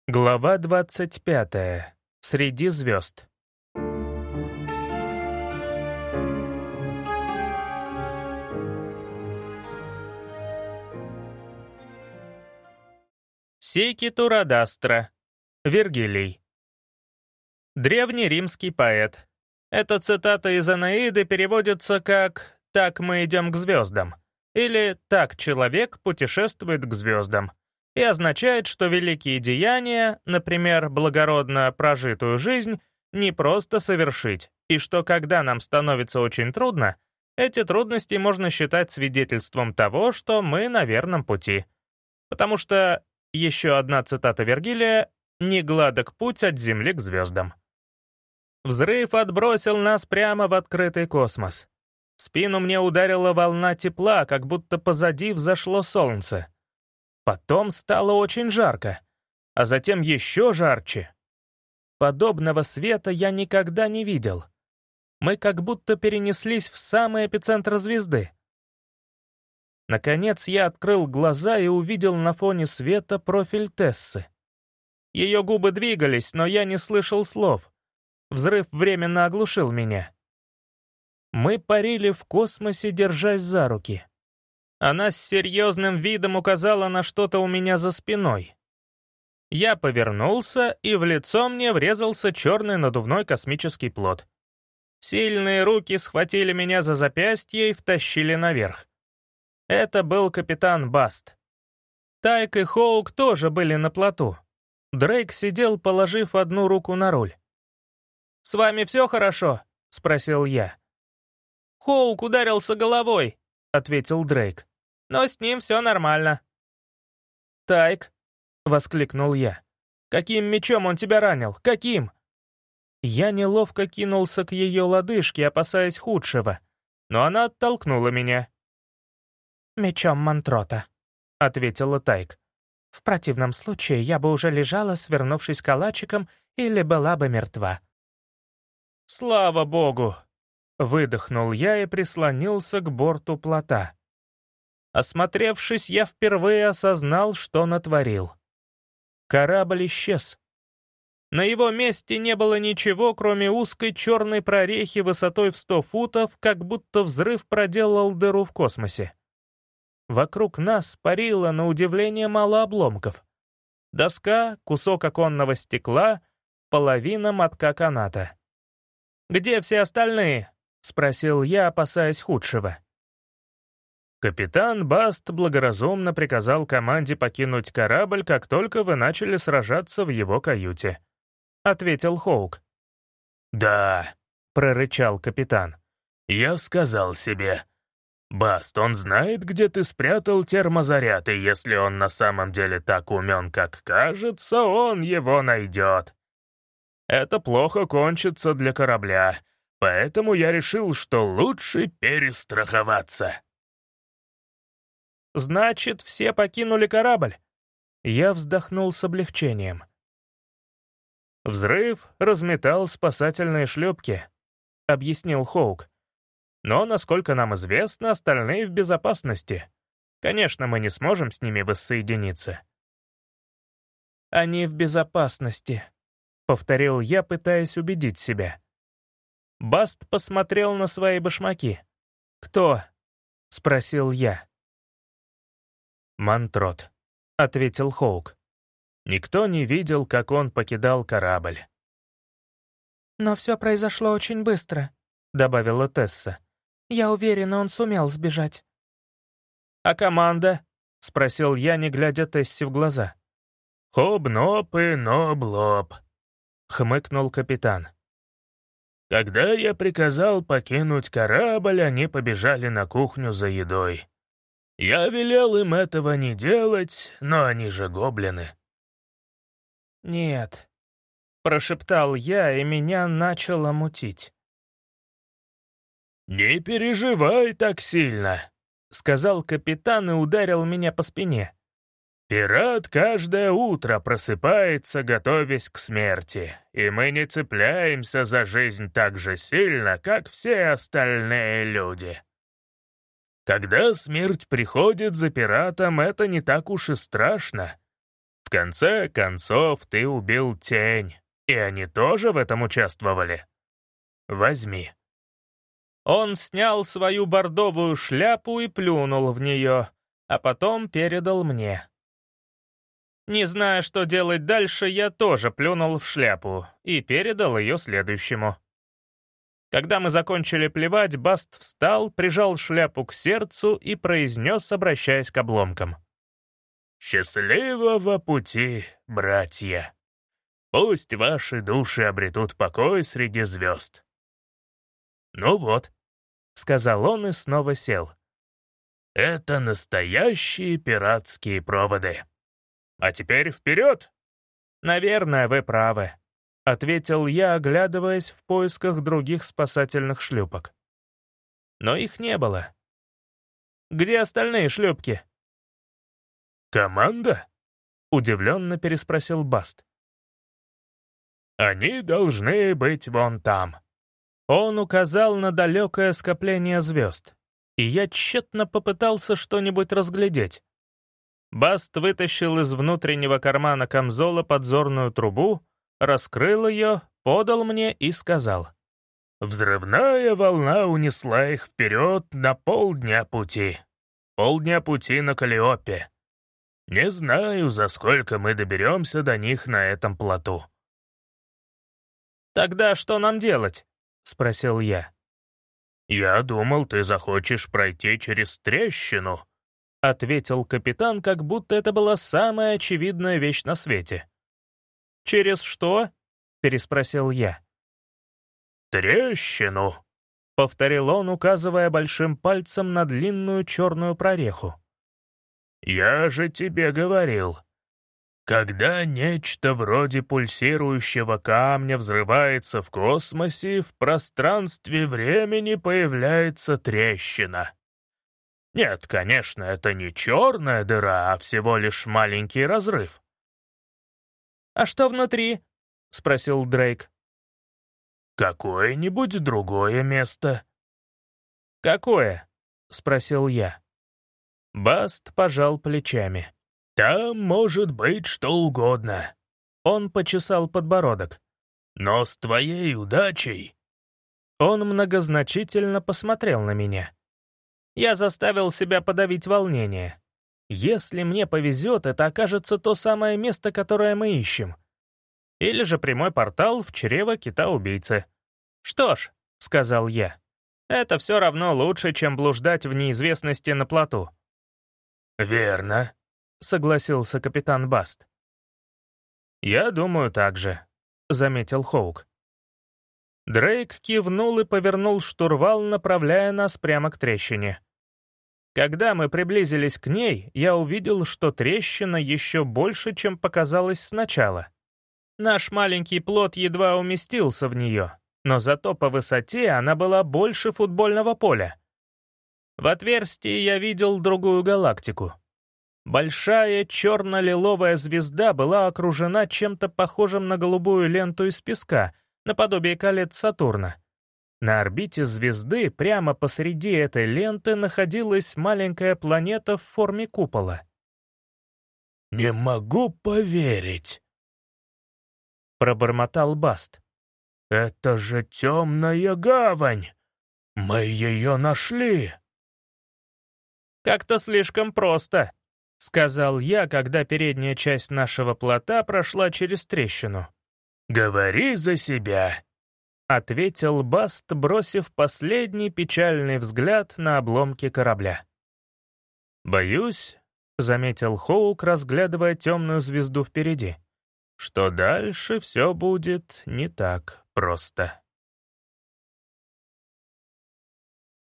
Глава 25. Среди звезд. Сики Турадастра. Вергилий. Древний римский поэт. Эта цитата из Энеиды переводится как «так мы идем к звездам» или «так человек путешествует к звездам» и означает, что великие деяния, например, благородно прожитую жизнь, не просто совершить, и что когда нам становится очень трудно, эти трудности можно считать свидетельством того, что мы на верном пути. Потому что, еще одна цитата Вергилия, «не гладок путь от Земли к звездам». Взрыв отбросил нас прямо в открытый космос. В спину мне ударила волна тепла, как будто позади взошло солнце. Потом стало очень жарко, а затем еще жарче. Подобного света я никогда не видел. Мы как будто перенеслись в самый эпицентр звезды. Наконец я открыл глаза и увидел на фоне света профиль Тессы. Ее губы двигались, но я не слышал слов. Взрыв временно оглушил меня. Мы парили в космосе, держась за руки. Она с серьезным видом указала на что-то у меня за спиной. Я повернулся, и в лицо мне врезался черный надувной космический плот. Сильные руки схватили меня за запястье и втащили наверх. Это был капитан Баст. Тайк и Хоук тоже были на плоту. Дрейк сидел, положив одну руку на руль. «С вами все хорошо?» — спросил я. «Хоук ударился головой», — ответил Дрейк. «Но с ним все нормально». «Тайк», — воскликнул я. «Каким мечом он тебя ранил? Каким?» Я неловко кинулся к ее лодыжке, опасаясь худшего, но она оттолкнула меня. «Мечом Мантрота», — ответила Тайк. «В противном случае я бы уже лежала, свернувшись калачиком, или была бы мертва». «Слава богу!» — выдохнул я и прислонился к борту плота. Осмотревшись, я впервые осознал, что натворил. Корабль исчез. На его месте не было ничего, кроме узкой черной прорехи высотой в 100 футов, как будто взрыв проделал дыру в космосе. Вокруг нас парило, на удивление, мало обломков. Доска, кусок оконного стекла, половина мотка каната. «Где все остальные?» — спросил я, опасаясь худшего. Капитан Баст благоразумно приказал команде покинуть корабль, как только вы начали сражаться в его каюте, — ответил Хоук. «Да», — прорычал капитан. я сказал себе. «Баст, он знает, где ты спрятал термозаряд, и если он на самом деле так умен, как кажется, он его найдет. Это плохо кончится для корабля, поэтому я решил, что лучше перестраховаться». «Значит, все покинули корабль?» Я вздохнул с облегчением. «Взрыв разметал спасательные шлюпки», — объяснил Хоук. «Но, насколько нам известно, остальные в безопасности. Конечно, мы не сможем с ними воссоединиться». «Они в безопасности», — повторил я, пытаясь убедить себя. Баст посмотрел на свои башмаки. «Кто?» — спросил я. «Мантрот», — ответил Хоук. «Никто не видел, как он покидал корабль». «Но все произошло очень быстро», — добавила Тесса. «Я уверена, он сумел сбежать». «А команда?» — спросил я, не глядя Тессе в глаза. «Хоб-ноп и ноб-лоб», — хмыкнул капитан. «Когда я приказал покинуть корабль, они побежали на кухню за едой. Я велел им этого не делать, но они же гоблины». «Нет», — прошептал я, и меня начало мутить. «Не переживай так сильно», — сказал капитан и ударил меня по спине. «Пират каждое утро просыпается, готовясь к смерти, и мы не цепляемся за жизнь так же сильно, как все остальные люди. Когда смерть приходит за пиратом, это не так уж и страшно. В В конце концов, ты убил тень, и они тоже в этом участвовали. Возьми». Он снял свою бордовую шляпу и плюнул в нее, а потом передал мне. Не зная, что делать дальше, я тоже плюнул в шляпу и передал ее следующему. Когда мы закончили плевать, Баст встал, прижал шляпу к сердцу и произнес, обращаясь к обломкам. «Счастливого пути, братья! Пусть ваши души обретут покой среди звезд». «Ну вот», — сказал он и снова сел. «Это настоящие пиратские проводы. А теперь вперед!» «Наверное, вы правы», — ответил я, оглядываясь в поисках других спасательных шлюпок. Но их не было. «Где остальные шлюпки?» «Команда?» — удивленно переспросил Баст. «Они должны быть вон там». Он указал на далекое скопление звезд, и я тщетно попытался что-нибудь разглядеть. Баст вытащил из внутреннего кармана камзола подзорную трубу, раскрыл ее, подал мне и сказал. «Взрывная волна унесла их вперед на полдня пути. Полдня пути на Каллиопе. Не знаю, за сколько мы доберемся до них на этом плоту». «Тогда что нам делать?» — спросил я. «Я думал, ты захочешь пройти через трещину», — ответил капитан, как будто это была самая очевидная вещь на свете. «Через что?» — переспросил я. «Трещину», — повторил он, указывая большим пальцем на длинную черную прореху. «Я же тебе говорил. Когда нечто вроде пульсирующего камня взрывается в космосе, в пространстве времени появляется трещина. Нет, конечно, это не черная дыра, а всего лишь маленький разрыв». «А что внутри?» — спросил Дрейк. «Какое-нибудь другое место». «Какое?» — спросил я. Баст пожал плечами. «Там может быть что угодно». Он почесал подбородок. «Но с твоей удачей...» Он многозначительно посмотрел на меня. Я заставил себя подавить волнение. Если мне повезет, это окажется то самое место, которое мы ищем. Или же прямой портал в чрево кита-убийцы. «Что ж», — сказал я, — «это все равно лучше, чем блуждать в неизвестности на плоту». «Верно», — согласился капитан Баст. «Я думаю так же», — заметил Хоук. Дрейк кивнул и повернул штурвал, направляя нас прямо к трещине. Когда мы приблизились к ней, я увидел, что трещина еще больше, чем показалось сначала. Наш маленький плот едва уместился в нее, но зато по высоте она была больше футбольного поля. В отверстии я видел другую галактику. Большая черно-лиловая звезда была окружена чем-то похожим на голубую ленту из песка, наподобие колец Сатурна. На орбите звезды прямо посреди этой ленты находилась маленькая планета в форме купола. «Не могу поверить», — пробормотал Баст. «Это же темная гавань! Мы ее нашли!» «Как-то слишком просто», — сказал я, когда передняя часть нашего плота прошла через трещину. «Говори за себя», — ответил Баст, бросив последний печальный взгляд на обломки корабля. «Боюсь», — заметил Хоук, разглядывая темную звезду впереди, — «что дальше все будет не так просто».